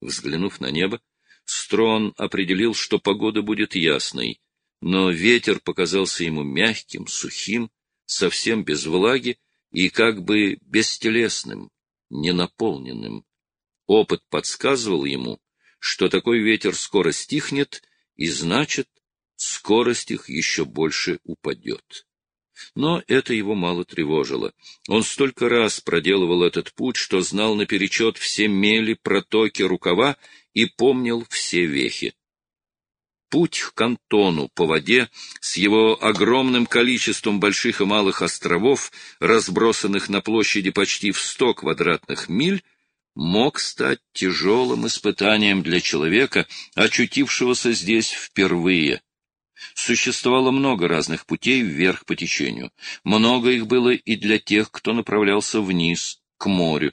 Взглянув на небо, Строн определил, что погода будет ясной, но ветер показался ему мягким, сухим, совсем без влаги и как бы бестелесным, ненаполненным. Опыт подсказывал ему, что такой ветер скоро стихнет, и значит, скорость их еще больше упадет. Но это его мало тревожило. Он столько раз проделывал этот путь, что знал наперечет все мели, протоки, рукава и помнил все вехи. Путь к Кантону по воде с его огромным количеством больших и малых островов, разбросанных на площади почти в 100 квадратных миль, мог стать тяжелым испытанием для человека, очутившегося здесь впервые. Существовало много разных путей вверх по течению. Много их было и для тех, кто направлялся вниз, к морю.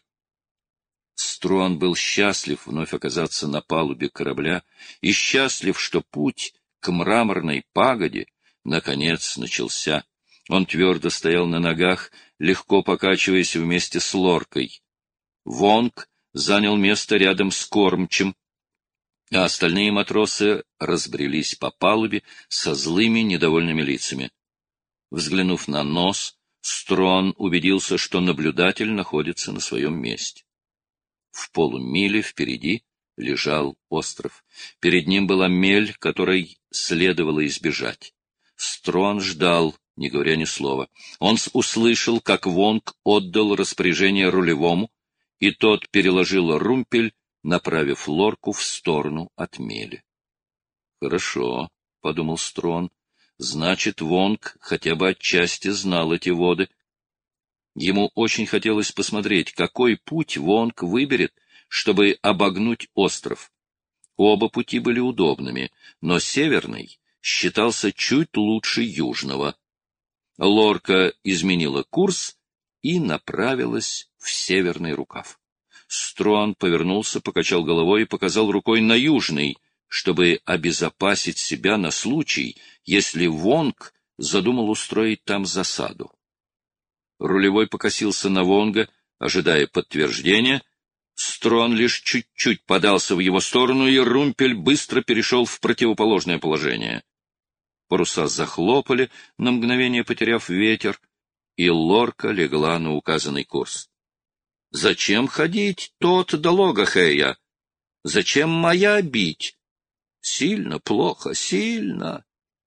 Струан был счастлив вновь оказаться на палубе корабля и счастлив, что путь к мраморной пагоде наконец начался. Он твердо стоял на ногах, легко покачиваясь вместе с Лоркой. Вонг занял место рядом с кормчим, а остальные матросы разбрелись по палубе со злыми, недовольными лицами. Взглянув на нос, Струан убедился, что наблюдатель находится на своем месте. В полумиле впереди лежал остров. Перед ним была мель, которой следовало избежать. Струан ждал, не говоря ни слова. Он услышал, как Вонг отдал распоряжение рулевому, и тот переложил румпель, направив Лорку в сторону от мели. «Хорошо», — подумал Струан, — «значит, Вонг хотя бы отчасти знал эти воды». Ему очень хотелось посмотреть, какой путь Вонг выберет, чтобы обогнуть остров. Оба пути были удобными, но северный считался чуть лучше южного. Лорка изменила курс и направилась в северный рукав. Струан повернулся, покачал головой и показал рукой на южный, чтобы обезопасить себя на случай, если Вонг задумал устроить там засаду. Рулевой покосился на Вонга, ожидая подтверждения. Струан лишь чуть-чуть подался в его сторону, и румпель быстро перешел в противоположное положение. Паруса захлопали, на мгновение потеряв ветер, и Лорка легла на указанный курс. «Зачем ходить тот до Логахея? Зачем моя бить? Сильно, плохо, сильно».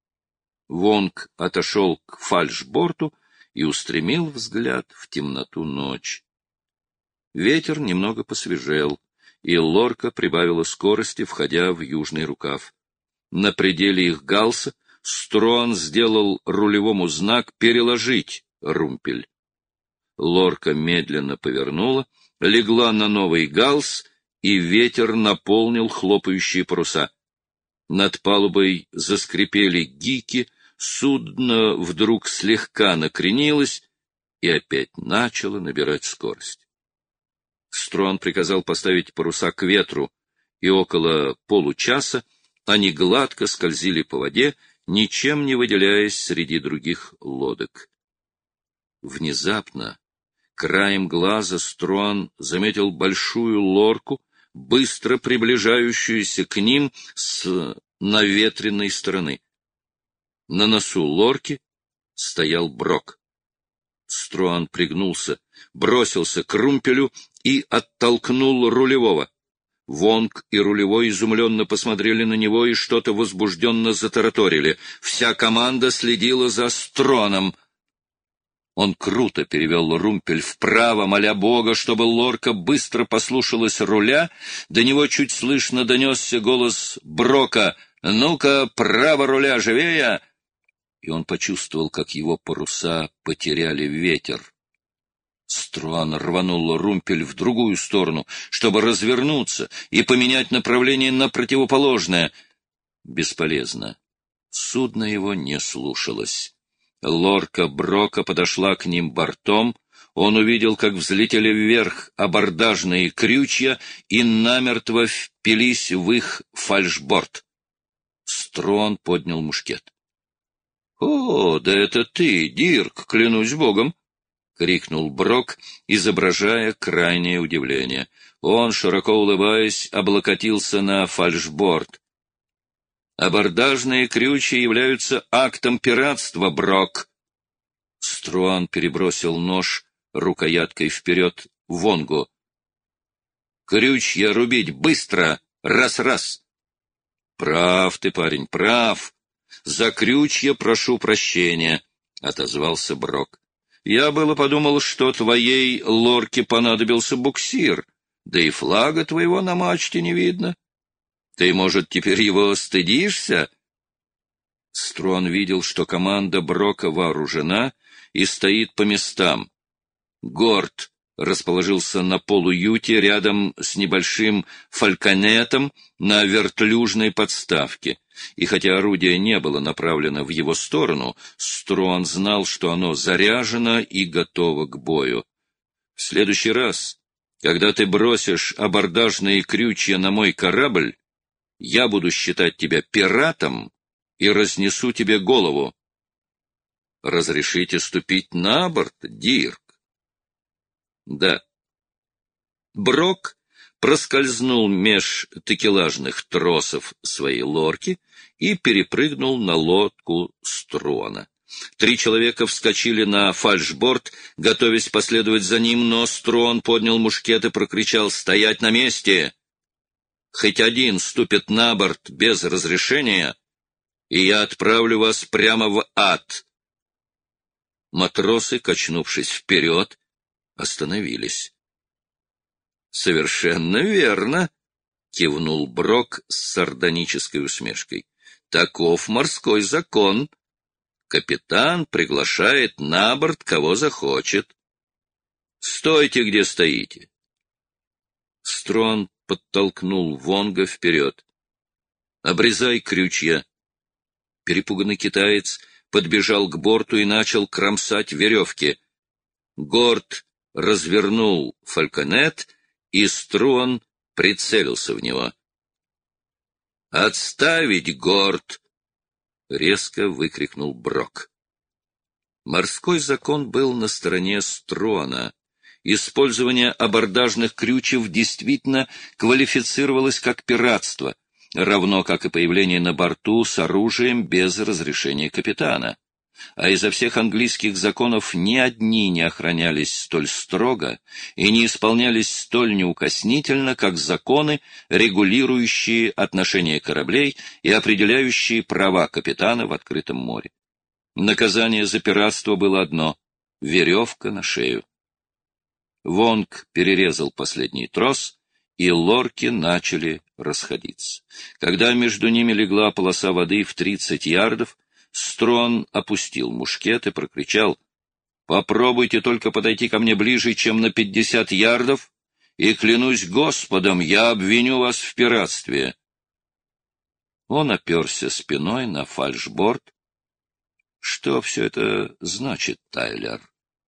Вонг отошел к фальшборту и устремил взгляд в темноту ночи. Ветер немного посвежел, и Лорка прибавила скорости, входя в южный рукав. На пределе их галса Струан сделал рулевому знак «переложить» румпель. Лорка медленно повернула, легла на новый галс, и ветер наполнил хлопающие паруса. Над палубой заскрипели гики, судно вдруг слегка накренилось и опять начало набирать скорость. Струан приказал поставить паруса к ветру, и около получаса они гладко скользили по воде, ничем не выделяясь среди других лодок. Внезапно, краем глаза, Струан заметил большую лорку, быстро приближающуюся к ним с наветренной стороны. На носу лорки стоял Брок. Струан пригнулся, бросился к румпелю и оттолкнул рулевого. Вонг и рулевой изумленно посмотрели на него и что-то возбужденно затараторили. Вся команда следила за Струаном. Он круто перевел румпель вправо, моля Бога, чтобы лорка быстро послушалась руля. До него чуть слышно донесся голос Брока: «Ну-ка, право руля, живее!» И он почувствовал, как его паруса потеряли ветер. Струан рванул румпель в другую сторону, чтобы развернуться и поменять направление на противоположное. Бесполезно. Судно его не слушалось. Лорка Брока подошла к ним бортом. Он увидел, как взлетели вверх абордажные крючья и намертво впились в их фальшборд. Струан поднял мушкет. — О, да это ты, Дирк, клянусь богом! — крикнул Брок, изображая крайнее удивление. Он, широко улыбаясь, облокотился на фальшборд. «Абордажные крючья являются актом пиратства, Брок!» Струан перебросил нож рукояткой вперед Вонгу. «Крючья рубить быстро! Раз-раз!» «Прав ты, парень, прав! За крючья прошу прощения!» — отозвался Брок. «Я было подумал, что твоей лорке понадобился буксир, да и флага твоего на мачте не видно. Ты, может, теперь его стыдишься?» Струан видел, что команда Брока вооружена и стоит по местам. Горд расположился на полуюте рядом с небольшим фальконетом на вертлюжной подставке, и хотя орудие не было направлено в его сторону, Струан знал, что оно заряжено и готово к бою. «В следующий раз, когда ты бросишь абордажные крючья на мой корабль, я буду считать тебя пиратом и разнесу тебе голову. Разрешите ступить на борт, Дирк?» «Да». Брок проскользнул меж такелажных тросов своей лорки и перепрыгнул на лодку Струана. 3 человека вскочили на фальшборд, готовясь последовать за ним, но Струан поднял мушкет и прокричал: «Стоять на месте! Хоть один ступит на борт без разрешения, и я отправлю вас прямо в ад!» Матросы, качнувшись вперед, остановились. «Совершенно верно», — кивнул Брок с сардонической усмешкой. «Таков морской закон. Капитан приглашает на борт, кого захочет. Стойте, где стоите». Струан подтолкнул Вонга вперед. «Обрезай крючья». Перепуганный китаец подбежал к борту и начал кромсать веревки. Горд развернул фальконет, и Струан прицелился в него. «Отставить, Горд!» — резко выкрикнул Брок. Морской закон был на стороне Струана. Использование абордажных крючев действительно квалифицировалось как пиратство, равно как и появление на борту с оружием без разрешения капитана. А изо всех английских законов ни одни не охранялись столь строго и не исполнялись столь неукоснительно, как законы, регулирующие отношения кораблей и определяющие права капитана в открытом море. Наказание за пиратство было одно — веревка на шею. Вонг перерезал последний трос, и лорки начали расходиться. Когда между ними легла полоса воды в 30 ярдов, Струан опустил мушкет и прокричал: «Попробуйте только подойти ко мне ближе, чем на 50 ярдов, и, клянусь Господом, я обвиню вас в пиратстве». Он оперся спиной на фальшборд. «Что все это значит, Тайлер?»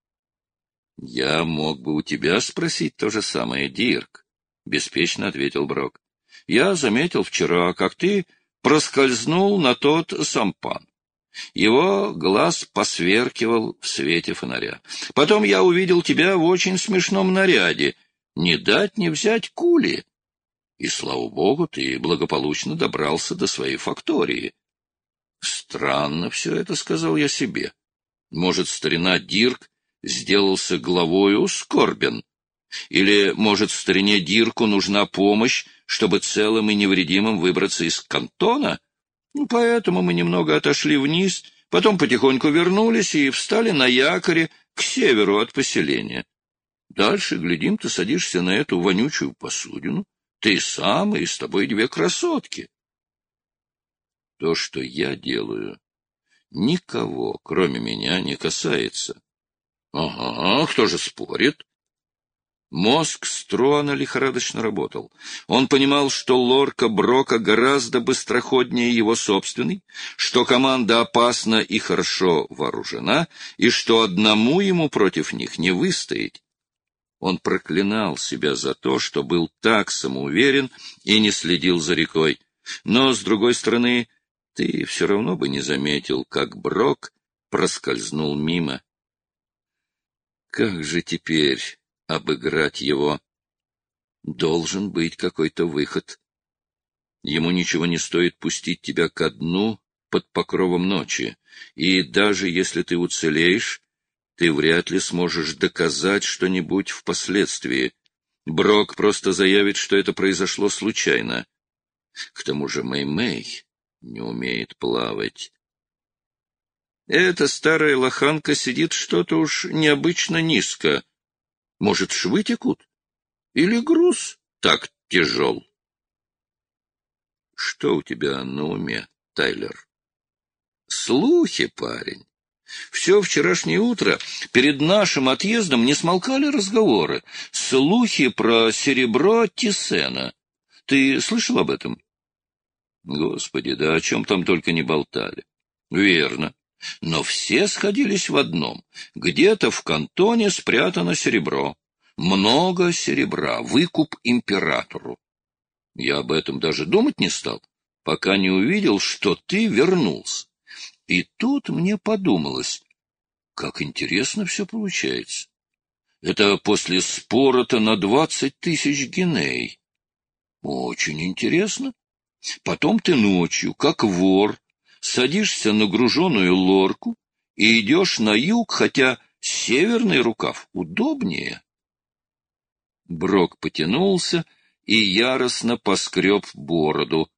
«Я мог бы у тебя спросить то же самое, Дирк», — беспечно ответил Брок. «Я заметил вчера, как ты проскользнул на тот сампан. Его глаз посверкивал в свете фонаря. Потом я увидел тебя в очень смешном наряде. Не дать не взять кули. И, слава богу, ты благополучно добрался до своей фактории. Странно все это, — сказал я себе. Может, старина Дирк сделался главою Скорбен? Или, может, старине Дирку нужна помощь, чтобы целым и невредимым выбраться из Кантона? Поэтому мы немного отошли вниз, потом потихоньку вернулись и встали на якоре к северу от поселения. Дальше, глядим, ты садишься на эту вонючую посудину. Ты сам и с тобой 2 красотки. То, что я делаю, никого, кроме меня, не касается. Ага, кто же спорит? Мозг Струана лихорадочно работал. Он понимал, что лорка Брока гораздо быстроходнее его собственной, что команда опасна и хорошо вооружена, и что одному ему против них не выстоять. Он проклинал себя за то, что был так самоуверен и не следил за рекой. Но, с другой стороны, ты все равно бы не заметил, как Брок проскользнул мимо. Как же теперь обыграть его? Должен быть какой-то выход. Ему ничего не стоит пустить тебя ко дну под покровом ночи, и даже если ты уцелеешь, ты вряд ли сможешь доказать что-нибудь впоследствии. Брок просто заявит, что это произошло случайно. К тому же Мэй-Мэй не умеет плавать. Эта старая лоханка сидит что-то уж необычно низко. Может, швы текут? Или груз так тяжел? Что у тебя на уме, Тайлер? Слухи, парень. Все вчерашнее утро перед нашим отъездом не смолкали разговоры. Слухи про серебро Тисена. Ты слышал об этом? Господи, да о чем там только не болтали. Верно. Но все сходились в одном. Где-то в кантоне спрятано серебро. Много серебра. Выкуп императору. Я об этом даже думать не стал, пока не увидел, что ты вернулся. И тут мне подумалось, как интересно все получается. Это после спора-то на 20 тысяч гиней. Очень интересно. Потом ты ночью, как вор, садишься на груженую лорку и идешь на юг, хотя северный рукав удобнее. Брок потянулся и яростно поскреб бороду.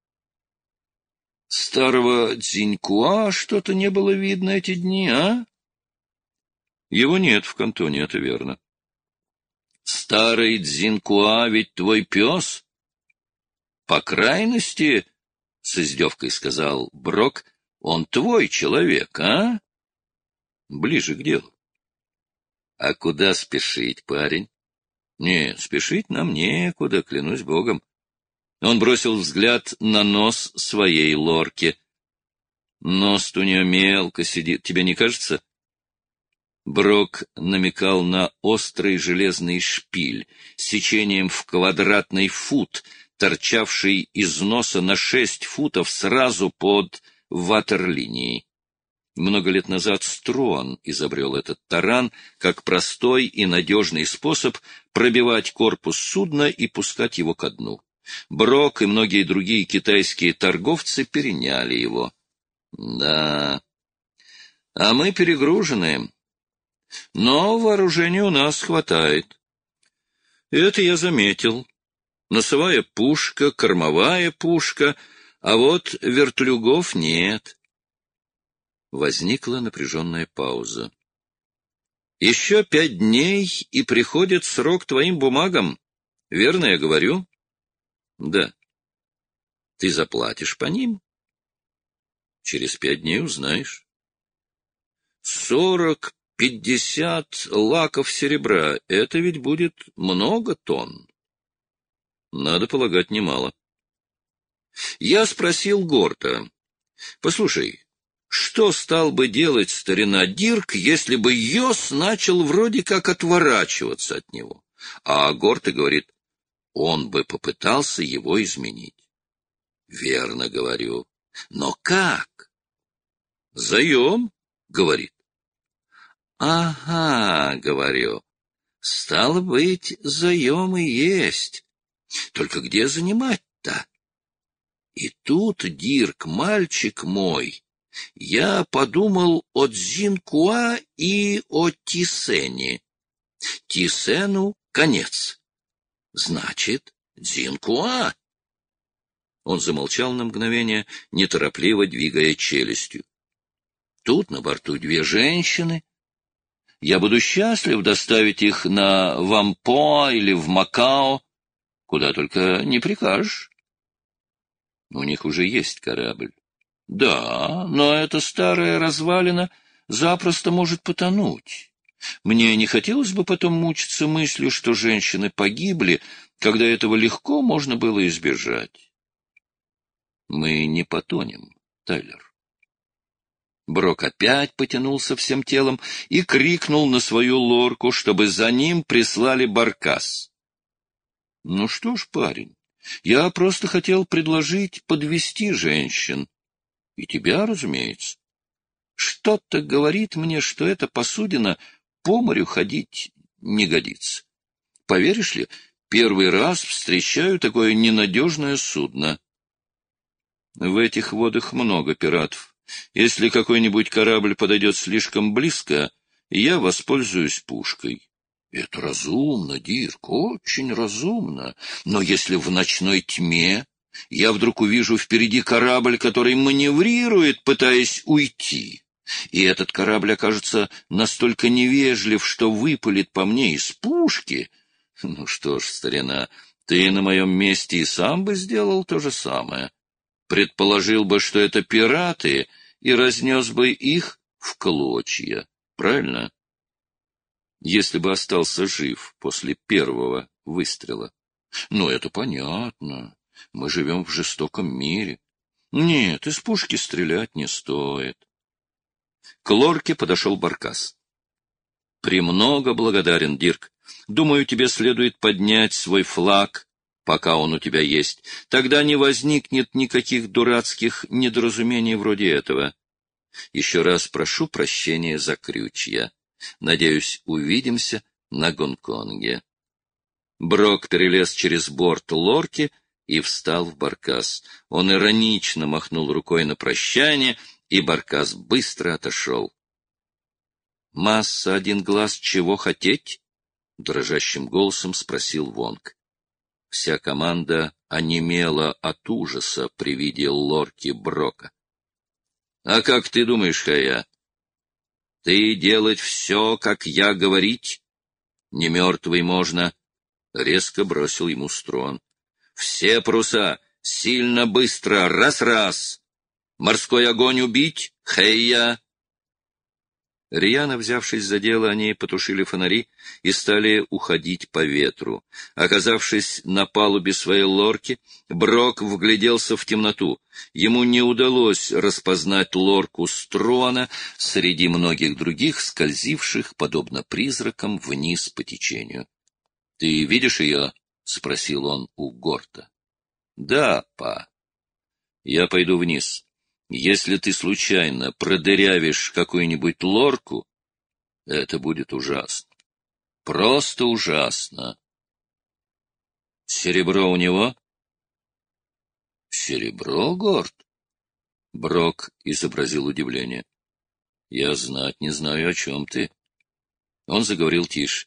Старого Дзинькуа что-то не было видно эти дни, а? Его нет в кантоне, это верно. Старый Дзинькуа ведь твой пес? По крайности, — с издевкой сказал Брок, — он твой человек, а? Ближе к делу. А куда спешить, парень? Не, спешить нам некуда, клянусь богом. Он бросил взгляд на нос своей лорки. Нос-то у нее мелко сидит, тебе не кажется? Брок намекал на острый железный шпиль с сечением в квадратный фут, торчавший из носа на 6 футов сразу под ватерлинией. Много лет назад Струан изобрел этот таран как простой и надежный способ пробивать корпус судна и пускать его ко дну. Брок и многие другие китайские торговцы переняли его. Да, а мы перегружены. Но вооружения у нас хватает. Это я заметил. Носовая пушка, кормовая пушка, а вот вертлюгов нет. Возникла напряженная пауза. Еще 5 дней, и приходит срок твоим бумагам. Верно я говорю? Да. Ты заплатишь по ним? Через 5 дней узнаешь. 40-50 лаков серебра — это ведь будет много тонн. Надо полагать, немало. Я спросил Горта. Послушай, что стал бы делать старина Дирк, если бы Йос начал вроде как отворачиваться от него? А Горта говорит, он бы попытался его изменить. Верно говорю. Но как? Заем, говорит. Ага, говорю. Стало быть, заем и есть. Только где занимать-то? И тут, Дирк, мальчик мой, я подумал о Дзинькуа и о Тисене. Тисену конец. Значит, Дзинькуа. Он замолчал на мгновение, неторопливо двигая челюстью. Тут на борту 2 женщины. Я буду счастлив доставить их на Вампоа или в Макао, куда только не прикажешь. У них уже есть корабль. Да, но эта старая развалина запросто может потонуть. Мне не хотелось бы потом мучиться мыслью, что женщины погибли, когда этого легко можно было избежать. Мы не потонем, Тайлер. Брок опять потянулся всем телом и крикнул на свою лорку, чтобы за ним прислали баркас. Ну что ж, парень, я просто хотел предложить подвести женщин. И тебя, разумеется. Что-то говорит мне, что эта посудина по морю ходить не годится. Поверишь ли, первый раз встречаю такое ненадежное судно. В этих водах много пиратов. Если какой-нибудь корабль подойдет слишком близко, я воспользуюсь пушкой. Это разумно, Дирк, очень разумно. Но если в ночной тьме я вдруг увижу впереди корабль, который маневрирует, пытаясь уйти, и этот корабль окажется настолько невежлив, что выпалит по мне из пушки, ну что ж, старина, ты на моем месте и сам бы сделал то же самое. Предположил бы, что это пираты, и разнес бы их в клочья. Правильно? Если бы остался жив после первого выстрела. Ну, это понятно. Мы живем в жестоком мире. Нет, из пушки стрелять не стоит. К лорке подошел Баркас. «Премного благодарен, Дирк. Думаю, тебе следует поднять свой флаг, пока он у тебя есть. Тогда не возникнет никаких дурацких недоразумений вроде этого. Еще раз прошу прощения за крючья. Надеюсь, увидимся на Гонконге». Брок перелез через борт лорки и встал в баркас. Он иронично махнул рукой на прощание, и баркас быстро отошел. «Масса один глаз чего хотеть?» — дрожащим голосом спросил Вонг. Вся команда онемела от ужаса при виде лорки Брока. — А как ты думаешь, Хая? Ты делать все, как я говорить? Не мертвый можно, — резко бросил ему Строн. — Все паруса, сильно быстро, раз-раз. Морской огонь убить, Хая. Рьяно взявшись за дело, они потушили фонари и стали уходить по ветру. Оказавшись на палубе своей лорки, Брок вгляделся в темноту. Ему не удалось распознать лорку Строна среди многих других, скользивших, подобно призракам, вниз по течению. — Ты видишь ее? — спросил он у Горта. — Да, па. — Я пойду вниз. Если ты случайно продырявишь какую-нибудь лорку, это будет ужасно. Просто ужасно. Серебро у него? Серебро, Горд? Брок изобразил удивление. Я знать не знаю, о чем ты. Он заговорил тише.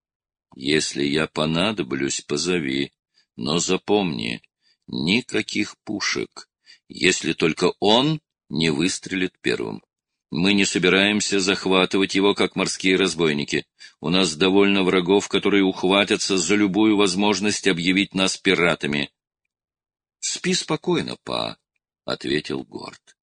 Если я понадоблюсь, позови, но запомни, никаких пушек. Если только он не выстрелит первым. Мы не собираемся захватывать его, как морские разбойники. У нас довольно врагов, которые ухватятся за любую возможность объявить нас пиратами. — Спи спокойно, па, — ответил Горд.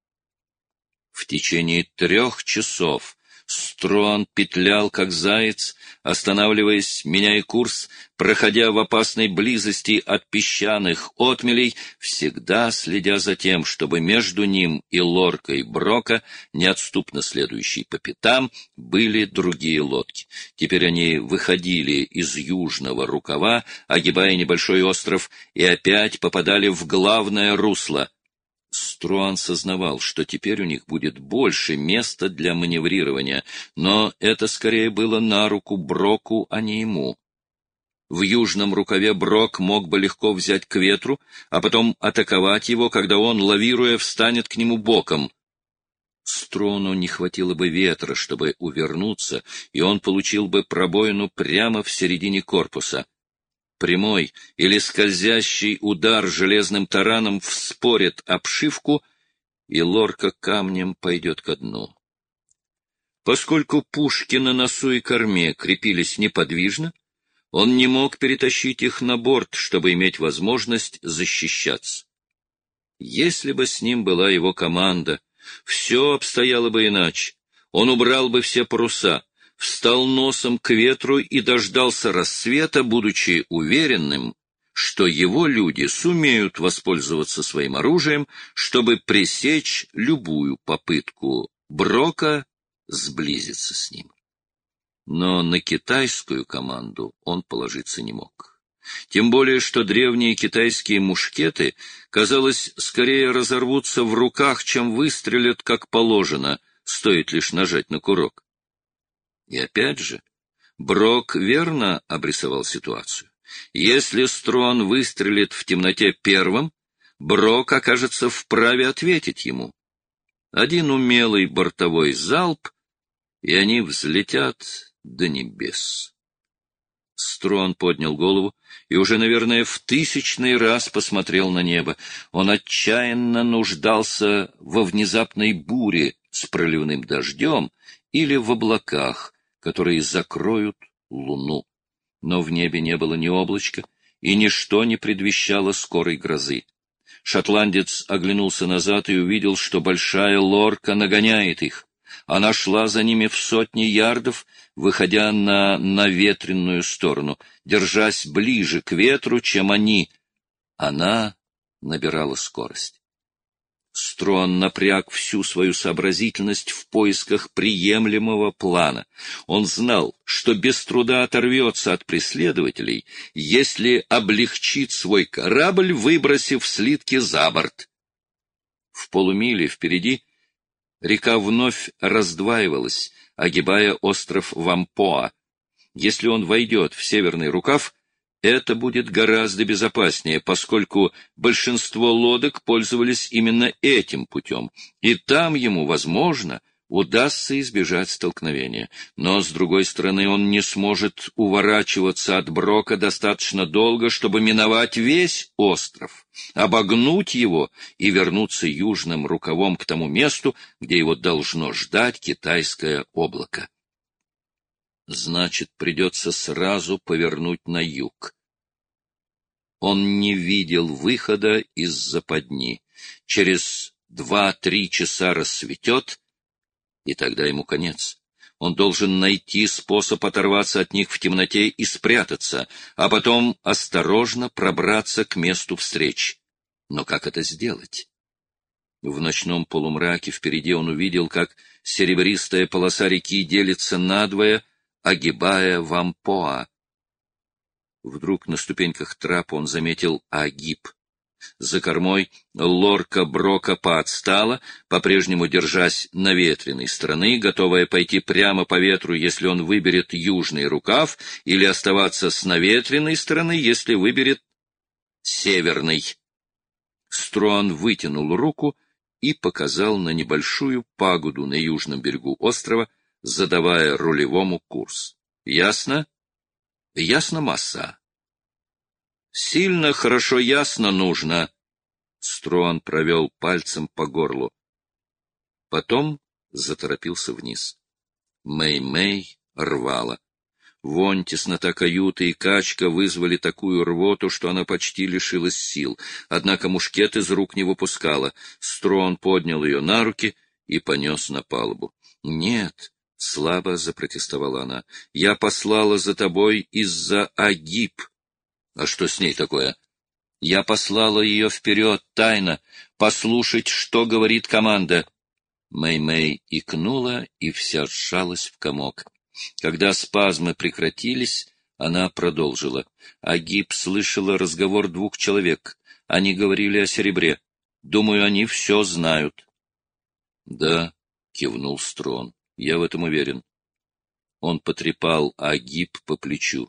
В течение 3 часов Строн петлял, как заяц, останавливаясь, меняя курс, проходя в опасной близости от песчаных отмелей, всегда следя за тем, чтобы между ним и лоркой Брока, неотступно следующей по пятам, были другие лодки. Теперь они выходили из южного рукава, огибая небольшой остров, и опять попадали в главное русло. Струан сознавал, что теперь у них будет больше места для маневрирования, но это скорее было на руку Броку, а не ему. В южном рукаве Брок мог бы легко взять к ветру, а потом атаковать его, когда он, лавируя, встанет к нему боком. Струану не хватило бы ветра, чтобы увернуться, и он получил бы пробоину прямо в середине корпуса. Прямой или скользящий удар железным тараном вспорит обшивку, и лорка камнем пойдет ко дну. Поскольку пушки на носу и корме крепились неподвижно, он не мог перетащить их на борт, чтобы иметь возможность защищаться. Если бы с ним была его команда, все обстояло бы иначе. Он убрал бы все паруса, встал носом к ветру и дождался рассвета, будучи уверенным, что его люди сумеют воспользоваться своим оружием, чтобы пресечь любую попытку Брока сблизиться с ним. Но на китайскую команду он положиться не мог. Тем более, что древние китайские мушкеты, казалось, скорее разорвутся в руках, чем выстрелят как положено, стоит лишь нажать на курок. И опять же, Брок верно обрисовал ситуацию. Если Строн выстрелит в темноте первым, Брок окажется вправе ответить ему. Один умелый бортовой залп, и они взлетят до небес. Строн поднял голову и уже, наверное, в 1000-й раз посмотрел на небо. Он отчаянно нуждался во внезапной буре с проливным дождем или в облаках, которые закроют луну. Но в небе не было ни облачка, и ничто не предвещало скорой грозы. Шотландец оглянулся назад и увидел, что большая лорка нагоняет их. Она шла за ними в сотни ярдов, выходя на наветренную сторону, держась ближе к ветру, чем они. Она набирала скорость. Строн напряг всю свою сообразительность в поисках приемлемого плана. Он знал, что без труда оторвется от преследователей, если облегчит свой корабль, выбросив слитки за борт. В полумиле впереди река вновь раздваивалась, огибая остров Вампоа. Если он войдет в северный рукав, это будет гораздо безопаснее, поскольку большинство лодок пользовались именно этим путем, и там ему, возможно, удастся избежать столкновения. Но, с другой стороны, он не сможет уворачиваться от Брока достаточно долго, чтобы миновать весь остров, обогнуть его и вернуться южным рукавом к тому месту, где его должно ждать китайское облако. Значит, придется сразу повернуть на юг. Он не видел выхода из западни. Через 2-3 часа рассветет, и тогда ему конец. Он должен найти способ оторваться от них в темноте и спрятаться, а потом осторожно пробраться к месту встречи. Но как это сделать? В ночном полумраке впереди он увидел, как серебристая полоса реки делится надвое, огибая Вампоа. Вдруг на ступеньках трапа он заметил Агиб. За кормой лорка Брока поотстала, по-прежнему держась наветренной стороны, готовая пойти прямо по ветру, если он выберет южный рукав, или оставаться с наветренной стороны, если выберет северный. Строн вытянул руку и показал на небольшую пагоду на южном берегу острова, задавая рулевому курс. Ясно? Ясно, масса. Сильно хорошо ясно нужно. Строн провел пальцем по горлу. Потом заторопился вниз. Мэй-Мэй рвала. Вонь, теснота каюты и качка вызвали такую рвоту, что она почти лишилась сил. Однако мушкет из рук не выпускала. Строн поднял ее на руки и понес на палубу. — Нет, — слабо запротестовала она, — я послала за тобой из-за Агиб. — А что с ней такое? — Я послала ее вперед, тайно, послушать, что говорит команда. Мэй-Мэй икнула и вся сжалась в комок. Когда спазмы прекратились, она продолжила. Агиб слышала разговор 2 человек. Они говорили о серебре. Думаю, они все знают. — Да, — кивнул Строн, — я в этом уверен. Он потрепал Агиб по плечу.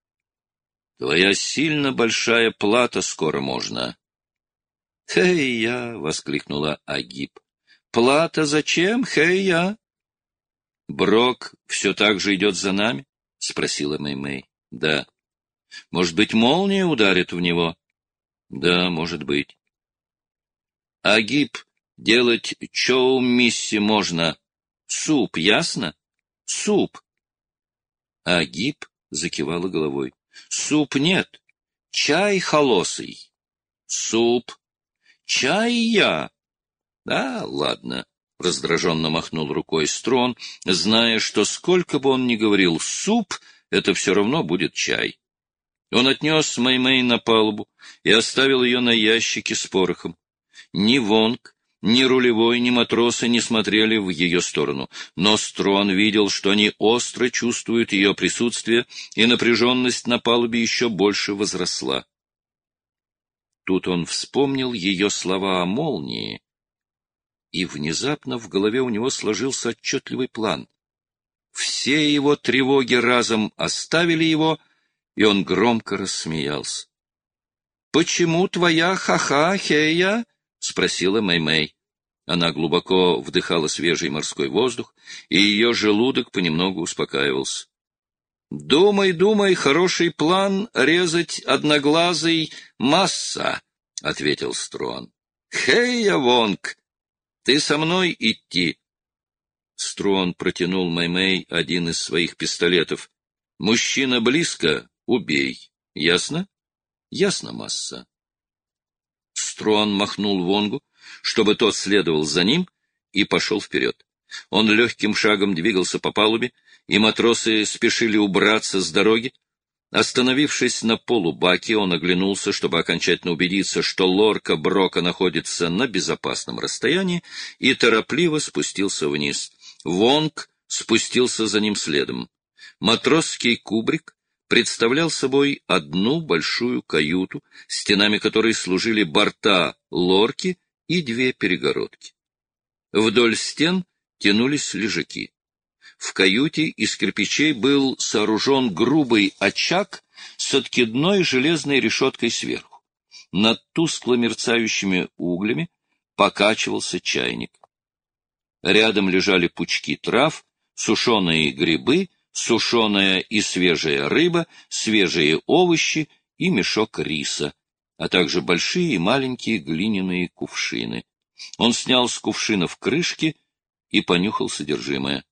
— Твоя сильно большая плата скоро можно. — Хей-я! — воскликнула Агиб. — Плата зачем? Хей-я! — Брок все так же идет за нами? — спросила Мэй-Мэй. — Да. — Может быть, молния ударит в него? — Да, может быть. — Агиб, делать чоу-мисси можно. Суп, ясно? Суп. Агиб закивала головой. — Суп нет. Чай холосый. — Суп. — Чай я. — Да, ладно. — раздраженно махнул рукой Строн, зная, что сколько бы он ни говорил «суп», это все равно будет чай. Он отнес Мэй-Мэй на палубу и оставил ее на ящике с порохом. Ни Вонг, ни рулевой, ни матросы не смотрели в ее сторону, но Строн видел, что они остро чувствуют ее присутствие, и напряженность на палубе еще больше возросла. Тут он вспомнил ее слова о молнии, и внезапно в голове у него сложился отчетливый план. все его тревоги разом оставили его, и он громко рассмеялся. — Почему твоя ха-ха, Хея? — спросила Мэй-Мэй. Она глубоко вдыхала свежий морской воздух, и ее желудок понемногу успокаивался. — Думай, думай, хороший план резать одноглазый масса, — ответил Струан. — Хея, Вонг, ты со мной идти? Струан протянул Мэй-Мэй один из своих пистолетов. — Мужчина близко — убей. Ясно? — Ясно, масса. Струан махнул Вонгу, чтобы тот следовал за ним, и пошел вперед. Он легким шагом двигался по палубе, и матросы спешили убраться с дороги. Остановившись на полубаке, он оглянулся, чтобы окончательно убедиться, что лорка Брока находится на безопасном расстоянии, и торопливо спустился вниз. Вонг спустился за ним следом. Матросский кубрик представлял собой одну большую каюту, стенами которой служили борта лорки и две перегородки. Вдоль стен тянулись лежаки. В каюте из кирпичей был сооружен грубый очаг с откидной железной решеткой сверху. Над тускло мерцающими углями покачивался чайник. Рядом лежали пучки трав, сушеные грибы, сушеная и свежая рыба, свежие овощи и мешок риса, а также большие и маленькие глиняные кувшины. Он снял с кувшинов крышки и понюхал содержимое.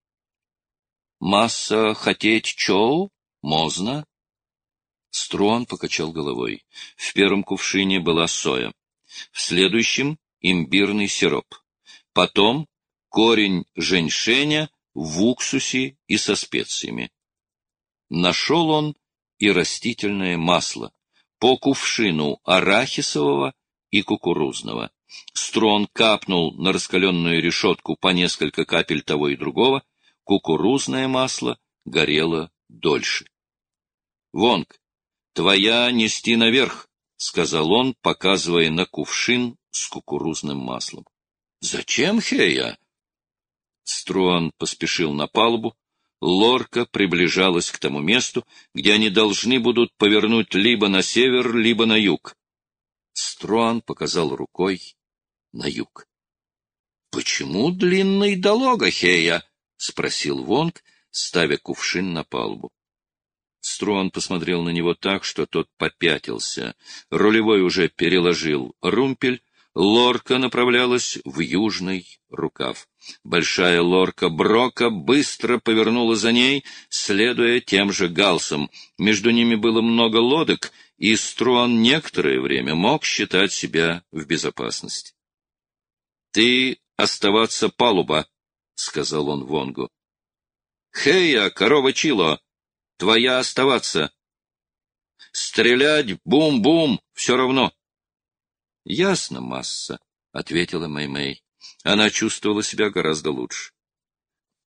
«Масса хотеть чоу? Можно?» Струан покачал головой. В первом кувшине была соя, в следующем — имбирный сироп, потом корень женьшеня в уксусе и со специями. Нашел он и растительное масло, по кувшину арахисового и кукурузного. Струан капнул на раскаленную решетку по несколько капель того и другого. Кукурузное масло горело дольше. — Вонг, твоя нести наверх, — сказал он, показывая на кувшин с кукурузным маслом. — Зачем, Хея? Струан поспешил на палубу. Лорка приближалась к тому месту, где они должны будут повернуть либо на север, либо на юг. Струан показал рукой на юг. — Почему длинный долога, Хея? — спросил Вонг, ставя кувшин на палубу. Струан посмотрел на него так, что тот попятился. Рулевой уже переложил румпель. Лорка направлялась в южный рукав. Большая лорка Брока быстро повернула за ней, следуя тем же галсам. Между ними было много лодок, и Струан некоторое время мог считать себя в безопасности. — Ты оставаться палуба, — сказал он Вонгу. — Хея, корова Чило, твоя оставаться. Стрелять, бум-бум, все равно. — Ясно, масса, — ответила Мэй-Мэй. Она чувствовала себя гораздо лучше.